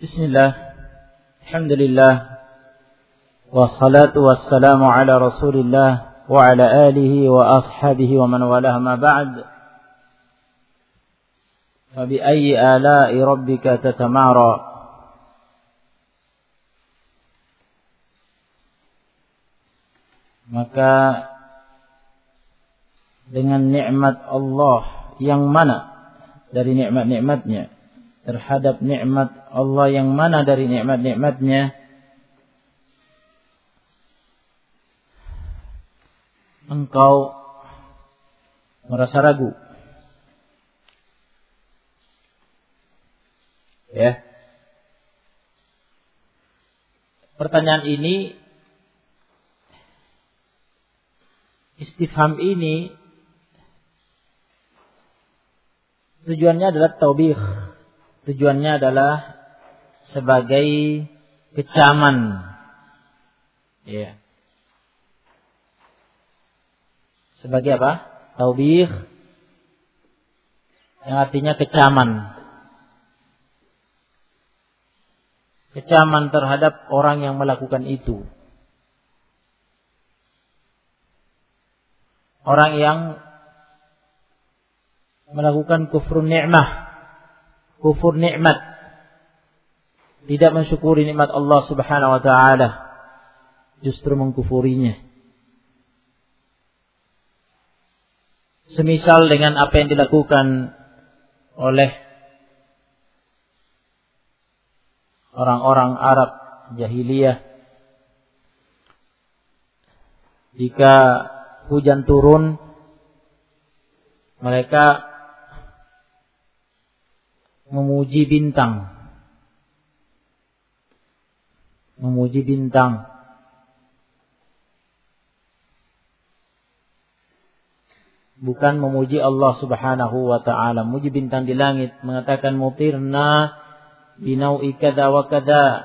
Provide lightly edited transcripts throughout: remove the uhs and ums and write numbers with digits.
Bismillah, alhamdulillah, wassalatu wassalamu ala rasulillah wa ala alihi wa ashabihi wa man walah ma ba'd. Fabi ayyi ala'i rabbika tatamara. Maka dengan nikmat Allah yang mana dari nikmat-nikmatnya, terhadap nikmat Allah yang mana dari nikmat-nikmatnya engkau merasa ragu? Ya. Pertanyaan ini, istifham ini tujuannya adalah taubih. Tujuannya adalah sebagai kecaman. Ya. Sebagai apa? Taubih, yang artinya kecaman. Kecaman terhadap orang yang melakukan itu. Orang yang melakukan kufur ni'mah, kufur nikmat, tidak mensyukuri nikmat Allah Subhanahu wa taala, justru mengkufurinya. Semisal dengan apa yang dilakukan oleh orang-orang Arab jahiliyah. Jika hujan turun, mereka memuji bintang. Memuji bintang. Bukan memuji Allah Subhanahu wa ta'ala. Memuji bintang di langit. Mengatakan mutirna binau'i kada wa kada.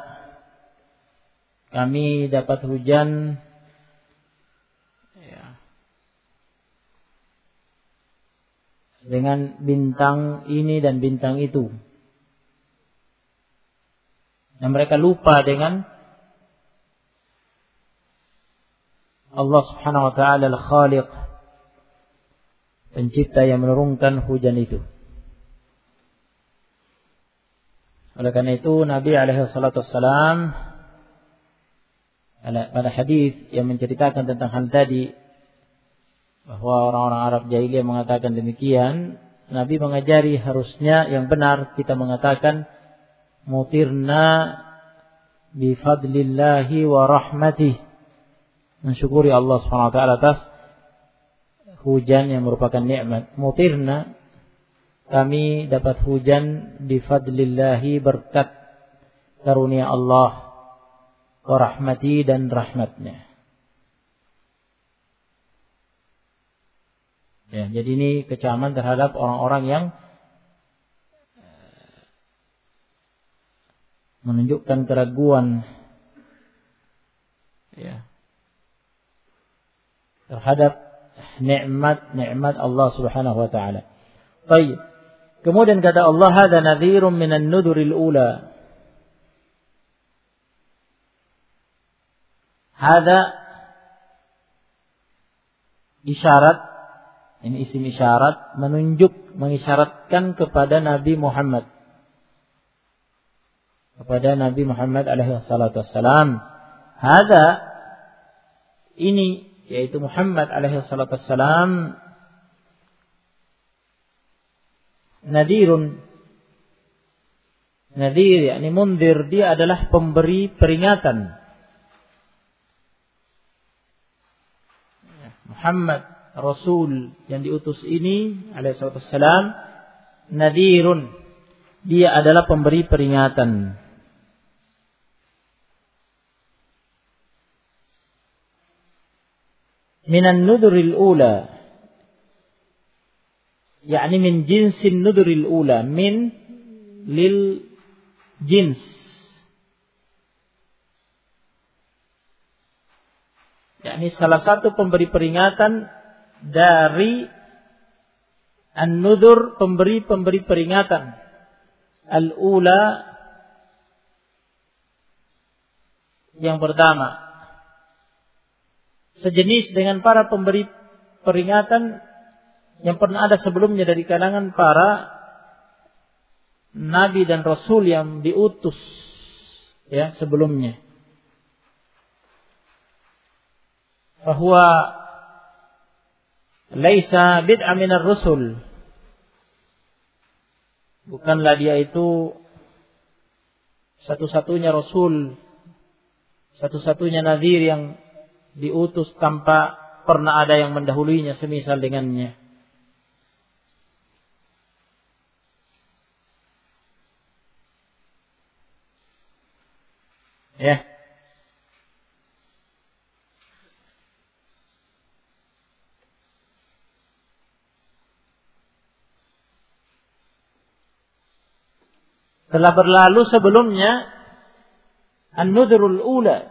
Kami dapat hujan dengan bintang ini dan bintang itu. Dan mereka lupa dengan Allah Subhanahu wa ta'ala al-Khaliq, pencipta yang menurunkan hujan itu. Oleh karena itu Nabi alaihi salatu wassalam pada hadis yang menceritakan tentang hal tadi, bahwa orang-orang Arab jahiliyah mengatakan demikian, Nabi mengajari harusnya yang benar kita mengatakan mutirna bifadlillahi wa rahmatih, mensyukuri Allah Subhanahu wa taala atas hujan yang merupakan nikmat. Mutirna, kami dapat hujan bifadlillahi, berkat karunia Allah, wa rahmati, dan rahmatnya. Ya, jadi ini kecaman terhadap orang-orang yang menunjukkan keraguan, ya, terhadap nikmat Allah Subhanahu wa taala. Baik. Kemudian kata Allah, hada nadhirun minan nuduril ula. Hada isyarat, ini isim isyarat, menunjuk, mengisyaratkan kepada Nabi Muhammad. Kepada Nabi Muhammad alaihi salatu wassalam. Hada, ini, yaitu Muhammad alaihi salatu wassalam, nadhirun. Nadhir, yakni mundir, dia adalah pemberi peringatan. Muhammad Rasul yang diutus ini alaihi salatu wassalam, nadhirun, dia adalah pemberi peringatan. Minan nuduril ula, yakni min jinsin nuduril ula, min lil jins, yakni salah satu pemberi peringatan dari an-nudur, pemberi peringatan. Al-ula, yang pertama, sejenis dengan para pemberi peringatan yang pernah ada sebelumnya dari kalangan para nabi dan rasul yang diutus ya sebelumnya. Fahuwa laisa bid'a minar rusul. Bukanlah dia itu satu-satunya rasul, satu-satunya nadhir yang diutus tanpa pernah ada yang mendahuluinya semisal dengannya. Ya. Telah berlalu sebelumnya an-nudhrul ula.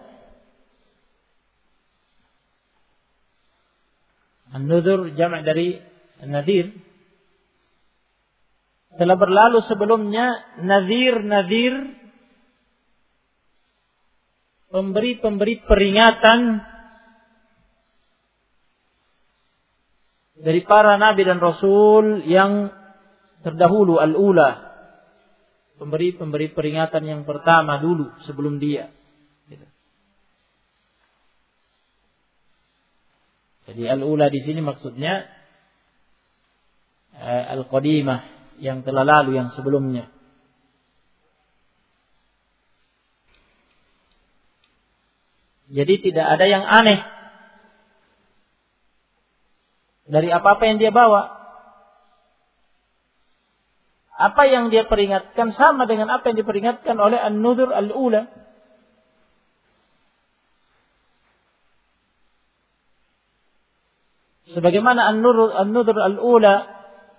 An-nudhr jamak dari nadhir. Telah berlalu sebelumnya nadhir pemberi peringatan dari para nabi dan rasul yang terdahulu, al-ula, pemberi peringatan yang pertama dulu sebelum dia. Jadi al-ula di sini maksudnya al-qadimah, yang telah lalu, yang sebelumnya. Jadi tidak ada yang aneh dari apa-apa yang dia bawa. Apa yang dia peringatkan sama dengan apa yang diperingatkan oleh an-nudhr al-ula. Sebagaimana an-nudhr al-ula,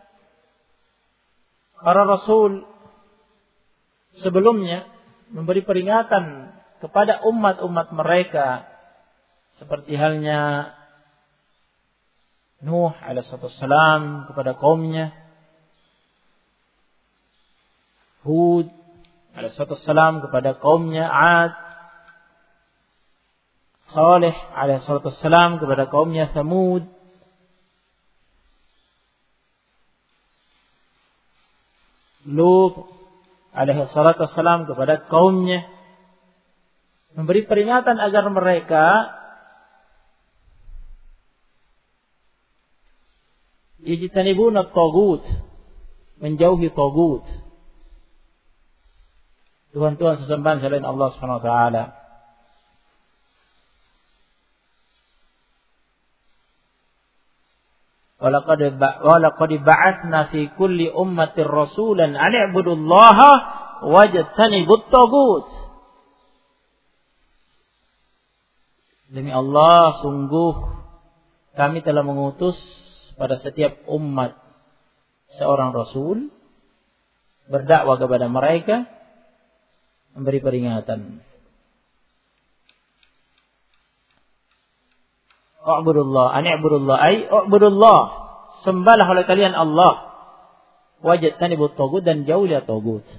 para rasul sebelumnya memberi peringatan kepada umat-umat mereka, seperti halnya Nuh alaihissalam kepada kaumnya, Hud alaihissalam kepada kaumnya, Ad, Saleh alaihissalam kepada kaumnya Thamud, Lut alaihissalam kepada kaumnya, memberi peringatan agar mereka yajtanibuna at-taghut, menjauhi taghut, tuhan-tuhan sesembahan selain Allah Subhanahu wa taala. Walaqad ba'atsna fi kulli ummatin rasulan an i'budullaha wajtanibut taghut. Demi Allah, sungguh kami telah mengutus pada setiap umat seorang rasul, berdakwah kepada mereka, memberi peringatan. U'budullah, ani'budullah, ay u'budullah, sembahlah oleh kalian Allah, wajtanibut taghut, dan jauhilah taghut.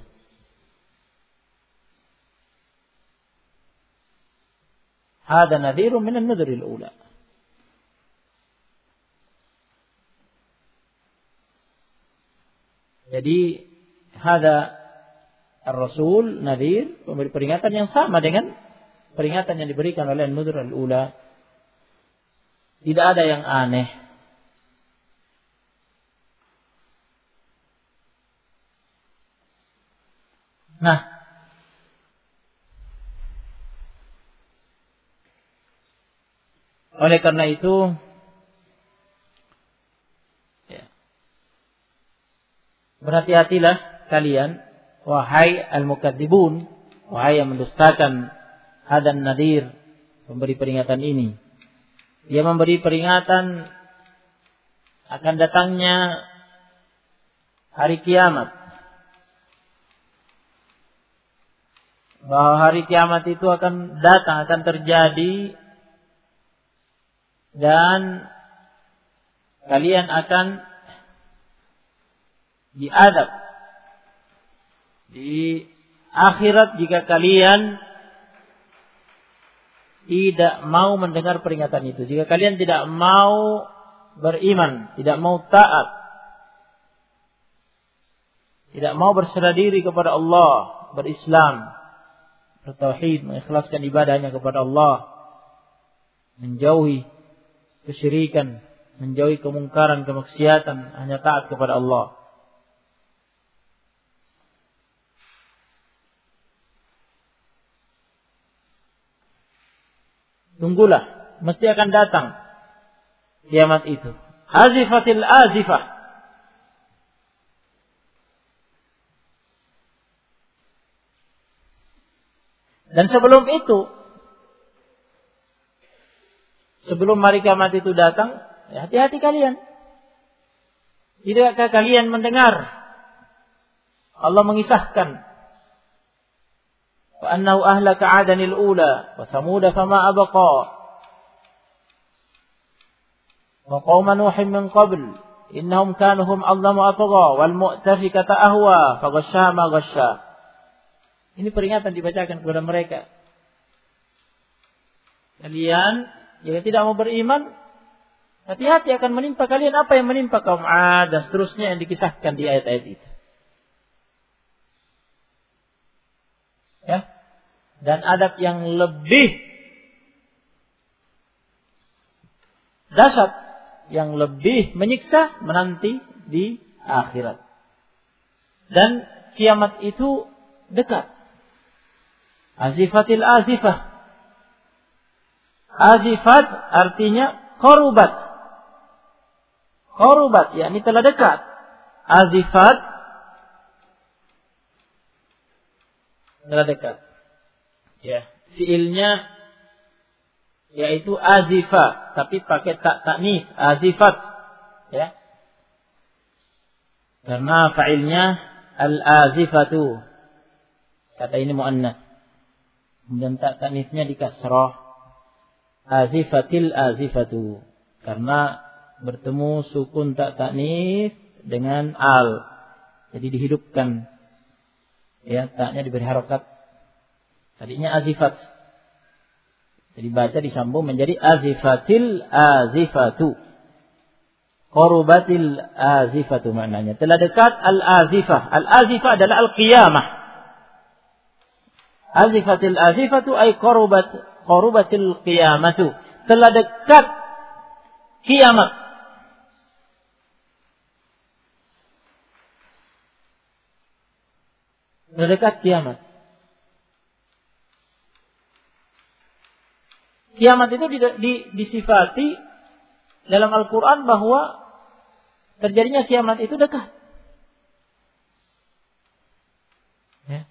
Hada nadhirun min an-nudhr al-ula. Jadi hada ar-rasul nadhir, memberi peringatan yang sama dengan peringatan yang diberikan oleh an-nudhr al-ula. Tidak ada yang aneh. Nah, oleh karena itu, berhati-hatilah kalian, wahai al-mukadzibun, wahai yang mendustakan hadan nadhir, memberi peringatan ini. Dia memberi peringatan akan datangnya hari kiamat. Bahwa hari kiamat itu akan datang, akan terjadi, dan kalian akan diadab di akhirat jika kalian tidak mau mendengar peringatan itu, jika kalian tidak mau beriman, tidak mau taat, tidak mau berserah diri kepada Allah, berislam, bertauhid, mengikhlaskan ibadahnya kepada Allah, menjauhi kesyirikan, menjauhi kemungkaran, kemaksiatan, hanya taat kepada Allah. Tunggulah, mesti akan datang kiamat itu. Azifatil azifah. Dan sebelum itu, sebelum hari kiamat itu datang, hati-hati kalian. Tidakkah kalian mendengar Allah mengisahkan wa annahu ahlaka 'adanil ula wa thamud fama abqa wa qauma nuhin min qabl innahum kanu hum adlamu atgha wal mu'tafikata ahwa faghasha ma ghasha. Ini peringatan dibacakan kepada mereka. Kalian jika tidak mau beriman, hati-hati akan menimpa kalian apa yang menimpa kaum 'Ad dan seterusnya yang dikisahkan di ayat-ayat itu. Ya. Dan adab yang lebih dahsyat, yang lebih menyiksa menanti di akhirat. Dan kiamat itu dekat. Azifatil azifah. Azifat artinya qarubat. Qarubat, yakni telah dekat. Azifat telah dekat. Ya, fiilnya yaitu azifa, tapi pakai tak taknis, azifat. Ya. Karena fa'ilnya al-azifatu. Kata ini muannats. Kemudian tak taknisnya di kasrah. Azifatil azifatu. Karena bertemu sukun tak taknis dengan al. Jadi dihidupkan. Ya, taknya diberi harokat. Tadinya azifat. Jadi baca disambung menjadi azifatil azifatu. Qarubatil azifatu maknanya. Telah dekat al-azifah. Al-azifah adalah al-qiyamah. Azifatil azifatu ay qarubatil qiyamatu. Telah dekat kiamat. Telah dekat kiamat. Kiamat itu disifati dalam Al-Quran bahwa terjadinya kiamat itu dekat. Ya.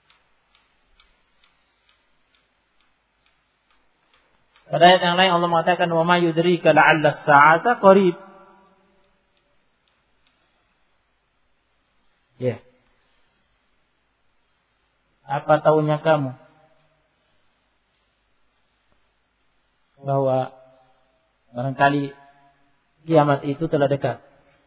Pada ayat yang lain Allah mengatakan wa ma yudrika la'alla as-sa'ata qarib. Ya. Apa tahunya kamu bahwa barangkali kiamat itu telah dekat?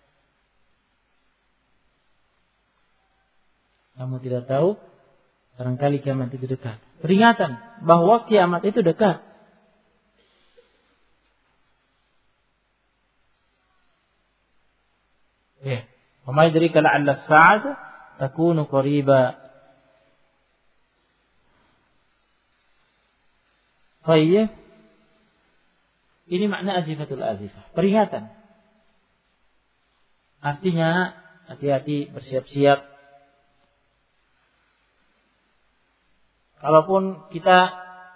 Kamu tidak tahu, barangkali kiamat itu dekat. Peringatan bahwa kiamat itu dekat. Ya. Wa ma yudrika la'alla as-sa'ata takunu qariba. Baik. Ini makna azifatul azifah. Peringatan. Artinya hati-hati, bersiap-siap. Kalaupun kita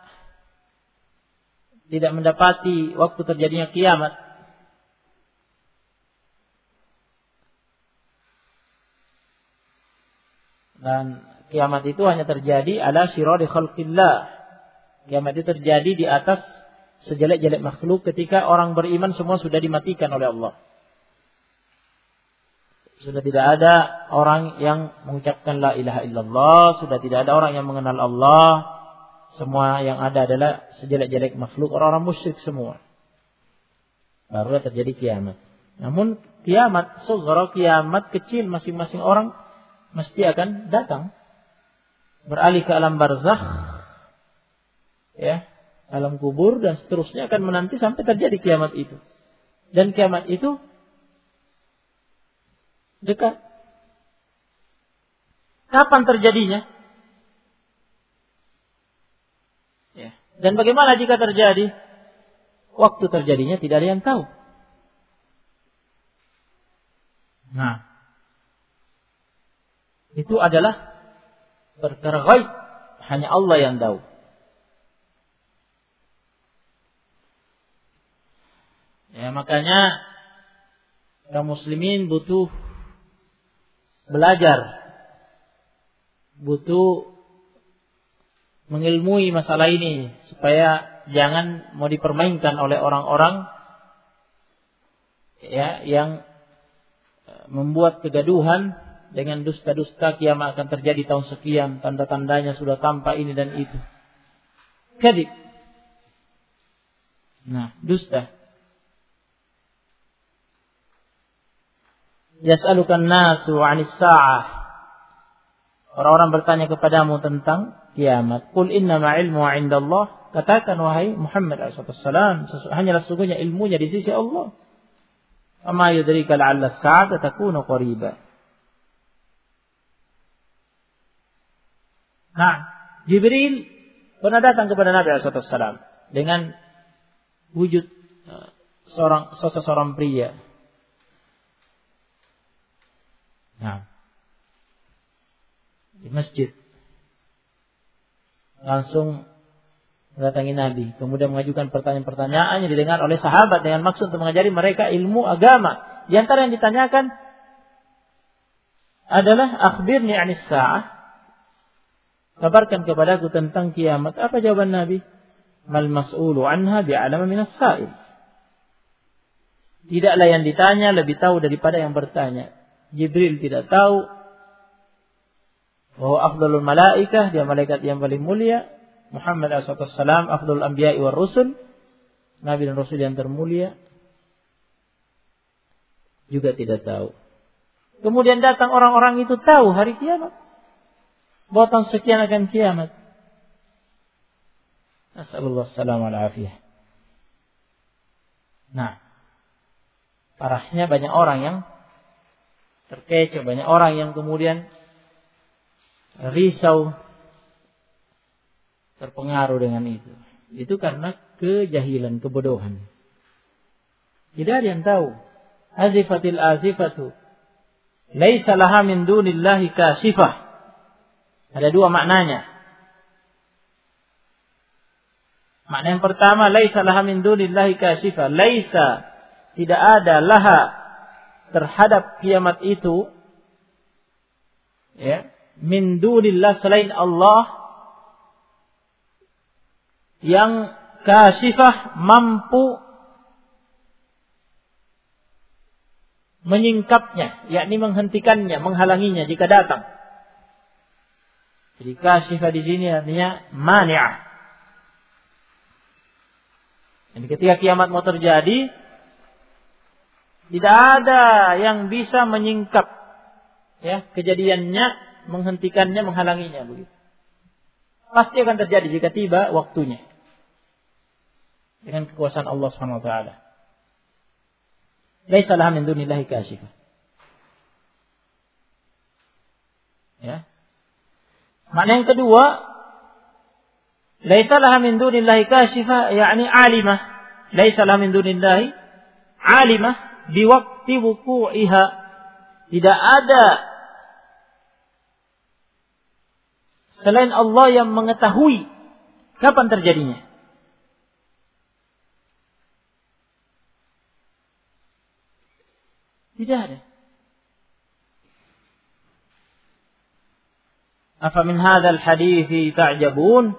tidak mendapati waktu terjadinya kiamat, dan kiamat itu hanya terjadi ala syirari khalqillah. Kiamat itu terjadi di atas sejelek-jelek makhluk ketika orang beriman semua sudah dimatikan oleh Allah. Sudah tidak ada orang yang mengucapkan la ilaha illallah, sudah tidak ada orang yang mengenal Allah. Semua yang ada adalah sejelek-jelek makhluk, orang-orang musyrik semua. Barulah terjadi kiamat. Namun kiamat sughra, kiamat kecil, masing-masing orang mesti akan datang. Beralih ke alam barzakh. Ya. alam kubur dan seterusnya akan menanti sampai terjadi kiamat itu. Dan kiamat itu dekat. Kapan terjadinya? Ya. Dan bagaimana jika terjadi? Waktu terjadinya tidak ada yang tahu. Nah, itu adalah perkara ghaib, hanya Allah yang tahu. Ya, makanya kaum muslimin butuh belajar, butuh mengilmui masalah ini supaya jangan mau dipermainkan oleh orang-orang ya yang membuat kegaduhan dengan dusta-dusta kiamat akan terjadi tahun sekian, tanda-tandanya sudah tampak ini dan itu. Kadib. Nah, dusta. Yas'alukan nasu 'anis sa'ah. Orang-orang bertanya kepadamu tentang kiamat. Qul innama 'ilmuha 'indallah. Katakan wahai Muhammad SAW, hanyalah sesungguhnya ilmunya di sisi Allah. Amma yudrika la'alla as-sa'ata takunu qariba. Nah, Jibril pernah datang kepada Nabi SAW dengan wujud seorang pria. Nah, di masjid langsung mendatangi Nabi, kemudian mengajukan pertanyaan-pertanyaan yang didengar oleh sahabat dengan maksud untuk mengajari mereka ilmu agama. Di antara yang ditanyakan adalah akhbirni 'anis sa'ah. Kabarkan kepadaku tentang kiamat. Apa jawaban Nabi? Mal mas'ulu anha bi'alama minas sa'il. Tidaklah yang ditanya lebih tahu daripada yang bertanya. Jibril tidak tahu bahwa afdalul malaikah, dia malaikat yang paling mulia. Muhammad SAW afdalul anbiya'i war rusul, nabi dan rasul yang termulia, juga tidak tahu. Kemudian datang orang-orang itu tahu hari kiamat, bahwa tahun sekian akan kiamat. Nasallallahu alaihi wasallam. Nah, parahnya banyak orang yang terkecoh, banyak orang yang kemudian risau, terpengaruh dengan itu. Itu karena kejahilan, kebodohan. Tidak ada yang tahu. Azifatil azifatu, laisa laha min dunillahi kasifah. Ada dua maknanya. Makna yang pertama, laisa laha min dunillahi kasifah. Laisa, tidak ada laha terhadap kiamat itu, ya, min dunillah, selain Allah, yang kasifah, mampu menyingkapnya, yakni menghentikannya, menghalanginya jika datang. Jadi kasifah di sini artinya mani'ah. Jadi ketika kiamat mau terjadi, tidak ada yang bisa menyingkap ya kejadiannya, menghentikannya, menghalanginya begitu. Pasti akan terjadi jika tiba waktunya. Dengan kekuasaan Allah Subhanahu wa taala. Laisa laha min dunillahi kasifah. Ya. Makna yang kedua, laisa laha min dunillahi kasifah, yakni alimah. Laisa laha min dunillahi alimah biwaqti wuqu'iha. Tidak ada selain Allah yang mengetahui kapan terjadinya. Tidak ada. Afa min hadzal hadithi ta'jabun?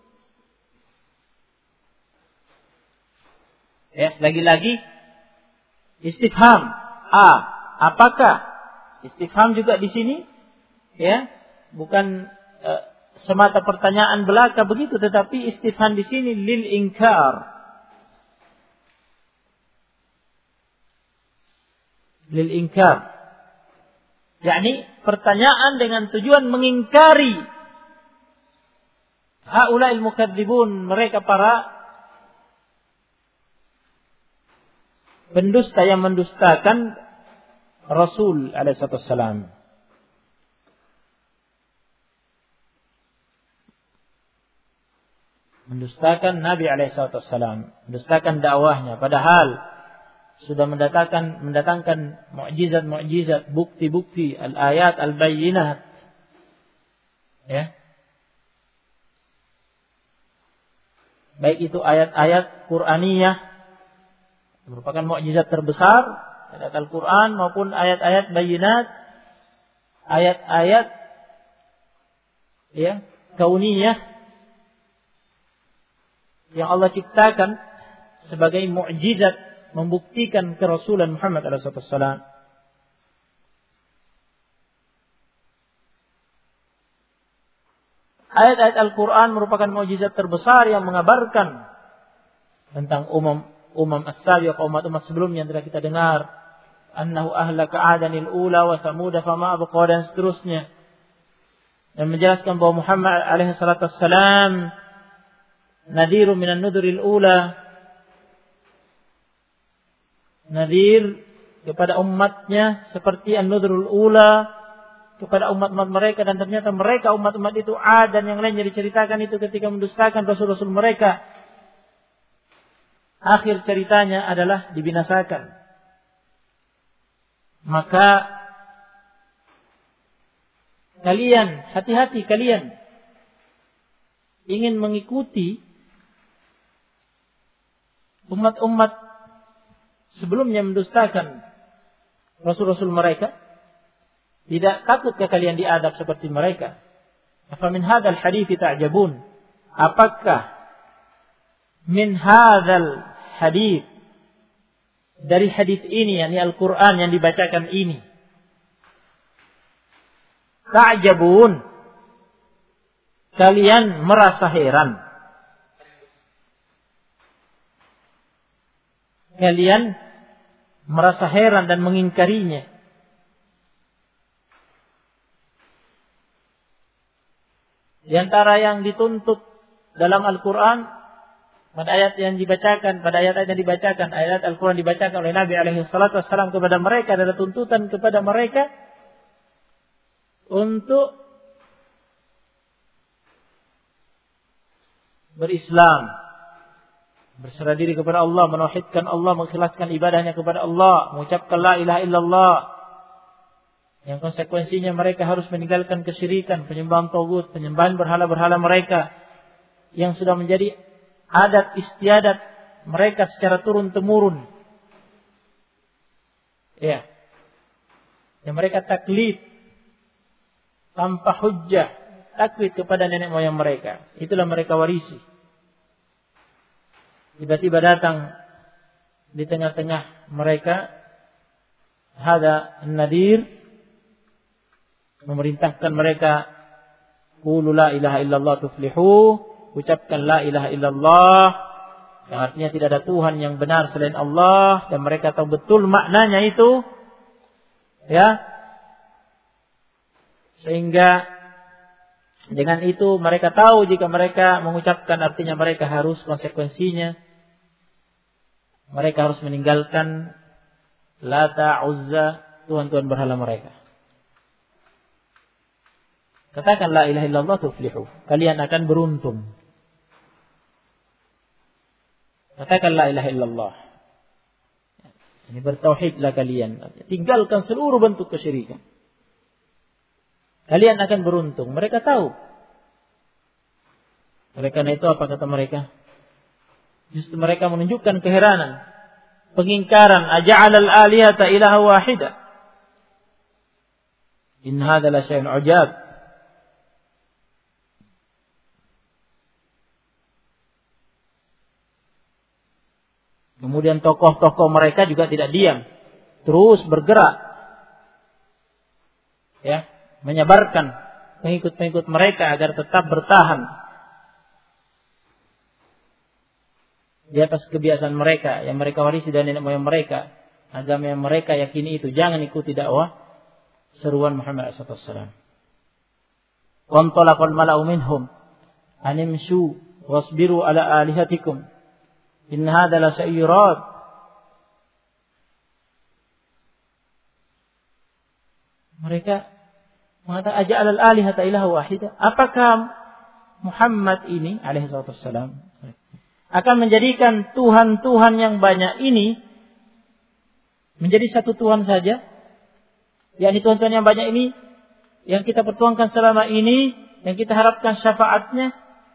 Ya, lagi-lagi istifham. Apakah? Istifham juga di sini, ya, bukan semata pertanyaan belaka begitu, tetapi istifham di sini lil inkar. Lil inkar. yakni pertanyaan dengan tujuan mengingkari haula'il mukadzibun, mereka para pendusta yang mendustakan Rasul alaihissalam. Mendustakan Nabi alaihissalam, mendustakan dakwahnya, padahal sudah mendatangkan mukjizat-mukjizat, bukti-bukti, al-ayat, al-bayyinat. Ya. Baik itu ayat-ayat Qur'aniyah, merupakan mukjizat terbesar, ayat Al-Quran maupun ayat-ayat bayyinat, ayat-ayat ya, kauniyah yang Allah ciptakan sebagai mukjizat membuktikan kerasulan Muhammad SAW. Ayat-ayat Al-Quran merupakan mukjizat terbesar yang mengabarkan tentang umam as-sabiq, umat-umat sebelumnya yang telah kita dengar. Annahu ahlaka adanil ula wa thamuda fama abqa, dan seterusnya. Dan menjelaskan bahwa Muhammad alaihissalam nadhiru minan nuduril ula, nadhir kepada umatnya seperti an-nudurul ula kepada umat-umat mereka, dan ternyata mereka umat-umat itu dan yang lainnya diceritakan itu ketika mendustakan rasul-rasul mereka, akhir ceritanya adalah dibinasakan. Maka kalian hati-hati, kalian ingin mengikuti umat-umat sebelumnya mendustakan rasul-rasul mereka, tidak takutkah kalian diadab seperti mereka? Afa min hadzal hadits ta'jabun? Apakah min hadzal hadits, dari hadits ini, yakni Al-Qur'an yang dibacakan ini, ta'jabun, kalian merasa heran, kalian merasa heran dan mengingkarinya. Di antara yang dituntut dalam Al-Quran, pada ayat yang dibacakan, ayat Al-Quran dibacakan oleh Nabi alaihissalam kepada mereka adalah tuntutan kepada mereka untuk berislam, berserah diri kepada Allah, menauhidkan Allah, mengikhlaskan ibadahnya kepada Allah, mengucapkan la ilaha illallah. Yang konsekuensinya mereka harus meninggalkan kesyirikan, penyembahan tagut, penyembahan berhala-berhala mereka yang sudah menjadi adat istiadat mereka secara turun-temurun. Ya. Yang mereka taklid tanpa hujjah, taklid kepada nenek moyang mereka. Itulah mereka warisi. Tiba-tiba datang di tengah-tengah mereka hada an-nadir, memerintahkan mereka qulu la ilaha illallah tuflihu, ucapkan la ilaha illallah, yang artinya tidak ada Tuhan yang benar selain Allah, dan mereka tahu betul maknanya itu, ya. Sehingga dengan itu mereka tahu jika mereka mengucapkan artinya mereka harus konsekuensinya, mereka harus meninggalkan Lata, Uzza, Tuhan-Tuhan berhala mereka. Katakan la ilaha illallah tuflihu, kalian akan beruntung. Katakan la ilaha illallah. Ini bertauhidlah kalian. Tinggalkan seluruh bentuk kesyirikan. Kalian akan beruntung. Mereka tahu. Oleh karena itu apa kata mereka? Justru mereka menunjukkan keheranan, pengingkaran, aja'alal alihata ilaha wahida. In hadza la syai'un ujab. Kemudian tokoh-tokoh mereka juga tidak diam, terus bergerak, ya, menyebarkan pengikut-pengikut mereka agar tetap bertahan di atas kebiasaan mereka yang mereka warisi dari nenek moyang mereka, agama yang mereka yakini itu. Jangan ikuti dakwah seruan Muhammad SAW. Qantalaqal mala'u minhum animshu wasbiru ala alihatikum. In hadza la sayyirad. Mereka mengatakan aja'al al-alihata ilaha wahida. Apakah Muhammad ini alaihi wassalam akan menjadikan Tuhan-Tuhan yang banyak ini menjadi satu Tuhan saja? Yakni Tuhan-Tuhan yang banyak ini yang kita pertuangkan selama ini, yang kita harapkan syafaatnya,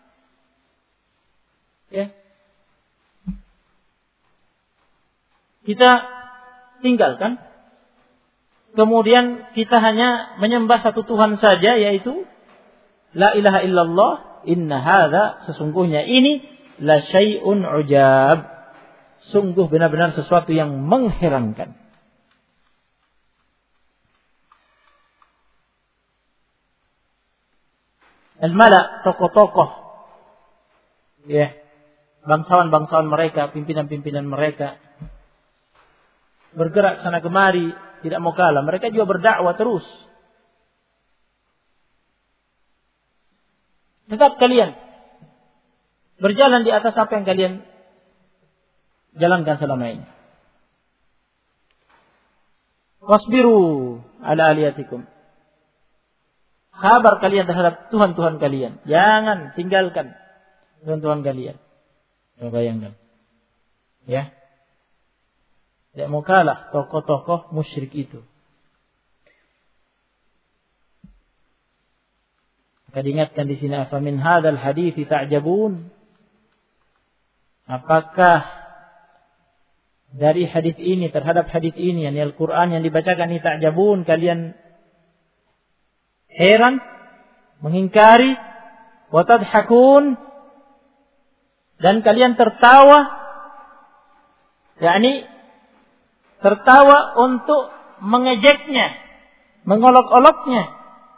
ya, kita tinggalkan. Kemudian kita hanya menyembah satu Tuhan saja, yaitu la ilaha illallah, inna hadza, sesungguhnya ini la syai'un ujab, sungguh benar-benar sesuatu yang mengherankan. Al-mala, tokoh-tokoh, ya, bangsawan-bangsawan mereka, pimpinan-pimpinan mereka, bergerak sana kemari, tidak mau kalah. Mereka juga berdakwah terus. Tetap kalian berjalan di atas apa yang kalian jalankan selama ini. Wasbiru ala aliyatikum. Sabar kalian terhadap Tuhan-Tuhan kalian. Jangan tinggalkan Tuhan-Tuhan kalian. Coba bayangkan. Ya. Tidak mau kalah tokoh-tokoh musyrik itu. Maka diingatkan di sini, afamin hadzal hadits ta'jabun? Apakah dari hadis ini, terhadap hadis ini, yakni Al-Qur'an yang dibacakan ini, ta'jabun, kalian heran, mengingkari, wa tadhakun, dan kalian tertawa, yakni tertawa untuk mengejeknya, mengolok-oloknya.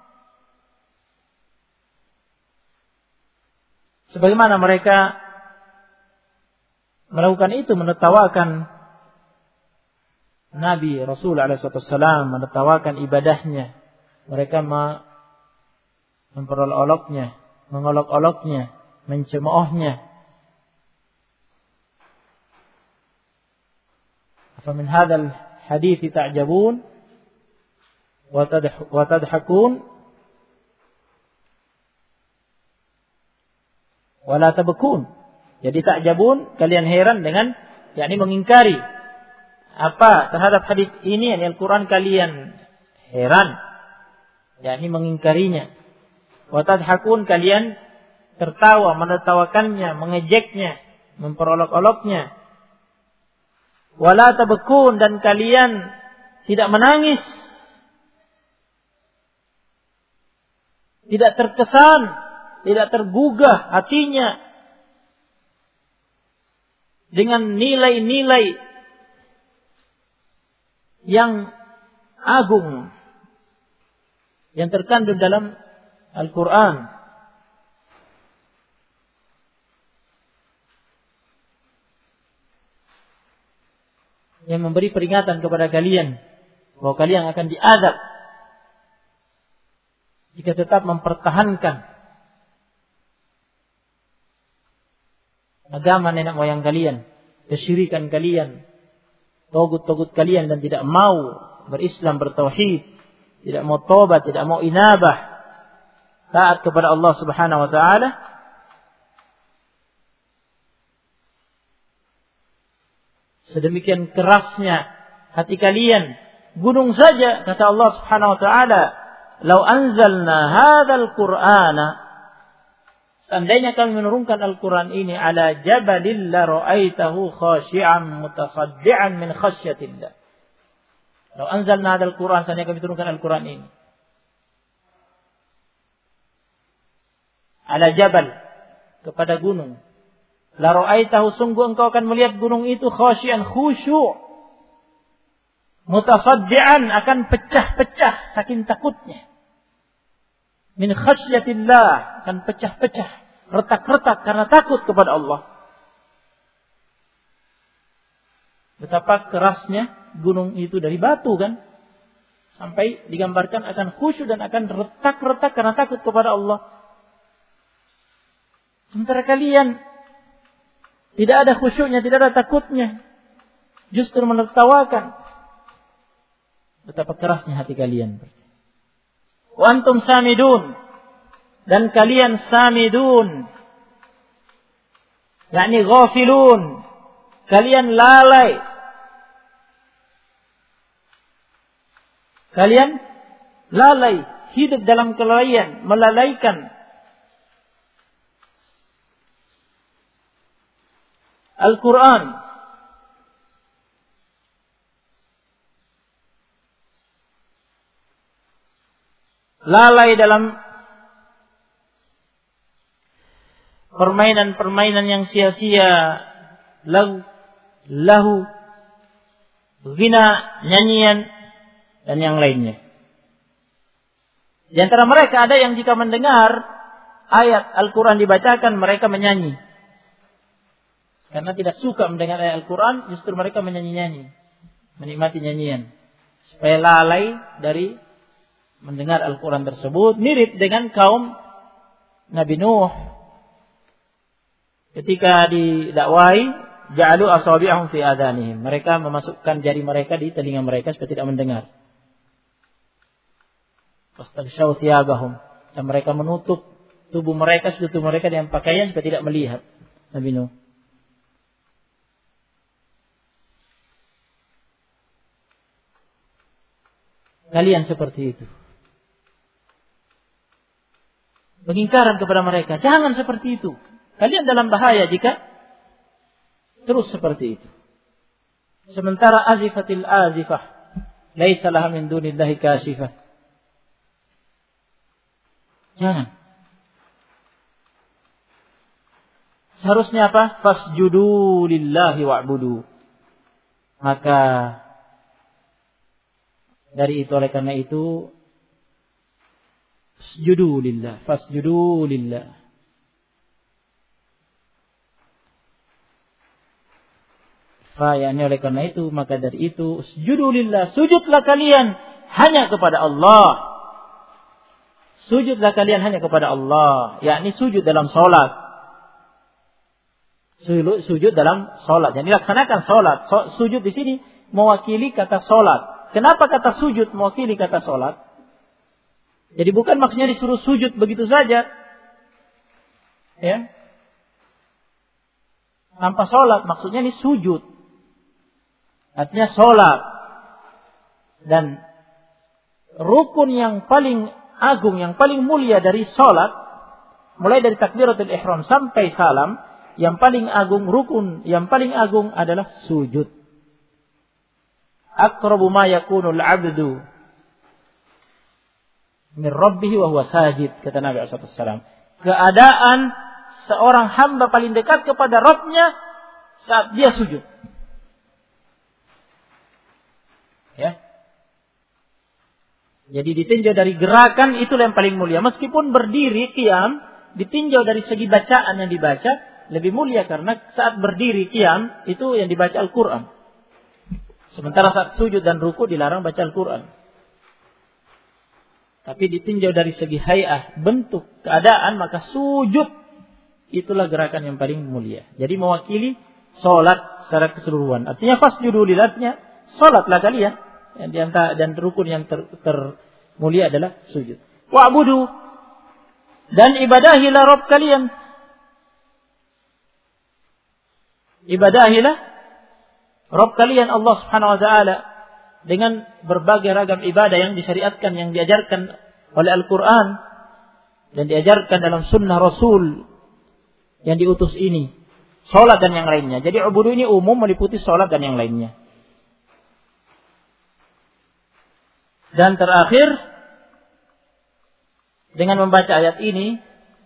Sebagaimana mereka melakukan itu, menertawakan Nabi Rasul alaihissalam, menertawakan ibadahnya. Mereka memperolok-oloknya, mengolok-oloknya, mencemoohnya. فمن هذا الحديث تعجبون وتضحكون ولا تبكون. Jadi ta'jabun, kalian heran dengan, yakni mengingkari apa terhadap hadis ini, yakni Al-Qur'an, kalian heran, yakni mengingkarinya. Wa tadhakun, kalian tertawa, menertawakannya, mengejeknya, memperolok-oloknya. Wala tabkun, dan kalian tidak menangis, tidak terkesan, tidak tergugah hatinya dengan nilai-nilai yang agung yang terkandung dalam Al-Quran. Yang memberi peringatan kepada kalian bahwa kalian akan diazab jika tetap mempertahankan agama nenek moyang kalian, kesyirikan kalian, togut-togut kalian, dan tidak mau berislam, bertauhid, tidak mau tobat, tidak mau inabah, taat kepada Allah Subhanahu wa taala. Sedemikian kerasnya hati kalian, gunung saja, kata Allah Subhanahu wa taala, "Lau anzalna hadzal Qur'ana", seandainya kami menurunkan Al-Qur'an ini, "ala jabalin la ra'aitahu khashi'an mutasaddian min khasyatillah." Lau anzalna hadzal Qur'an, seandainya kami turunkan Al-Qur'an ini ala jabal, kepada gunung, la ra'aitahu, sungguh engkau akan melihat gunung itu khasyian, khusyuk, mutasaddian, akan pecah-pecah saking takutnya, min khasyatillah, akan pecah-pecah, retak-retak karena takut kepada Allah. Betapa kerasnya gunung itu, dari batu kan, sampai digambarkan akan khusyuk dan akan retak-retak karena takut kepada Allah. Sementara kalian tidak ada khusyuknya, tidak ada takutnya, justru menertawakan. Betapa kerasnya hati kalian. Wa antum samidun, dan kalian samidun, yakni ghafilun, kalian lalai. Kalian lalai, hidup dalam kelalaian, melalaikan Al-Quran. Lalai dalam permainan-permainan yang sia-sia, lahu, ghina, nyanyian, dan yang lainnya. Di antara mereka ada yang jika mendengar ayat Al-Quran dibacakan, mereka menyanyi. Karena tidak suka mendengar ayat Al-Quran, justru mereka menyanyi-nyanyi, menikmati nyanyian. Supaya lalai dari mendengar Al-Quran tersebut. Mirip dengan kaum Nabi Nuh. Ketika didakwahi, ja'alu asabi'ahum fi adhanihim. Mereka memasukkan jari mereka di telinga mereka supaya tidak mendengar. Fastaghshaw thiyabahum. Dan mereka menutup tubuh mereka, tubuh mereka dengan pakaian supaya tidak melihat Nabi Nuh. Kalian seperti itu. Pengingkaran kepada mereka. Jangan seperti itu. Kalian dalam bahaya jika terus seperti itu. Sementara azifatil azifah, laisa laha min dunillahi kashifah. Jangan. Seharusnya apa? Fasjudu lillahi wa'budu. Maka dari itu, oleh karena itu, fasjudu lillah, fasjudu lillah. Yani oleh karena itu, maka dari itu, sujudu lillah, sujudlah kalian hanya kepada Allah. Sujudlah kalian hanya kepada Allah, yakni sujud dalam salat. Sujud dalam salat, jadi laksanakan salat. Sujud di sini mewakili kata salat. Kenapa kata sujud mewakili kata salat? Jadi bukan maksudnya disuruh sujud begitu saja, ya, tanpa salat. Maksudnya ini sujud, artinya salat. Dan rukun yang paling agung, yang paling mulia dari salat, mulai dari takbiratul ihram sampai salam, yang paling agung, rukun yang paling agung adalah sujud. Aqrabu ma yakunul 'abdu min rabbih wa huwa sajid, kata Nabi sallallahu alaihi wasallam. Keadaan seorang hamba paling dekat kepada Rabb-nya saat dia sujud. Ya. Jadi ditinjau dari gerakan, itulah yang paling mulia. Meskipun berdiri qiyam, ditinjau dari segi bacaan yang dibaca lebih mulia, karena saat berdiri qiyam itu yang dibaca Al-Qur'an. Sementara saat sujud dan ruku dilarang baca Al-Quran. Tapi ditinjau dari segi hay'ah, bentuk, keadaan, maka sujud itulah gerakan yang paling mulia. Jadi mewakili salat secara keseluruhan. Artinya fasjudu lillah, artinya salatlah kalian. Dan rukun yang termulia adalah sujud. Wa'budu, dan ibadahilah Rabb kalian. Ibadahilah Rabb kalian Allah Subhanahu wa taala dengan berbagai ragam ibadah yang disyariatkan, yang diajarkan oleh Al-Qur'an dan diajarkan dalam sunnah Rasul yang diutus ini, salat dan yang lainnya. Jadi ubudu ini umum, meliputi salat dan yang lainnya. Dan terakhir, dengan membaca ayat ini,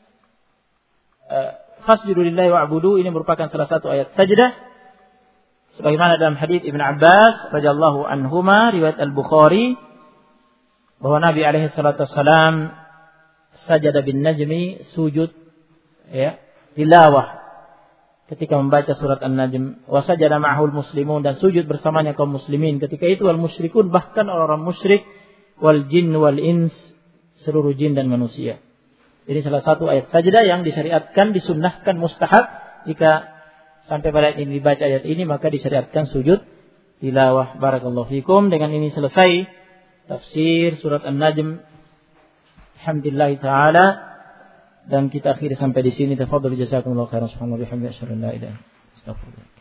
fasjudu lillahi wa'budu, ini merupakan salah satu ayat sajdah. Sebagaimana dalam hadits Ibn Abbas radhiyallahu anhuma, riwayat Al-Bukhari, bahwa Nabi alaihi salatu wassalam sajada bin najmi, sujud, ya, tilawah ketika membaca surat An-Najm. Wa sajada ma'ahul muslimun, dan sujud bersamanya kaum muslimin. Ketika itu wal musyrikun, bahkan orang-orang musyrik, wal jin wal ins, seluruh jin dan manusia. Ini salah satu ayat sajdah yang disyariatkan, disunnahkan, mustahab. Jika sampai pada ini dibaca ayat ini, maka disyariatkan sujud tilawah. Barakallahu fikum. Dengan ini selesai tafsir surat An-Najm Alhamdulillah taala, dan kita akhiri sampai di sini. Tafadhal jazakumullahu khairan. Subhanallah bihamdihi asyhadu an la ilaha illa anta astaghfiruka.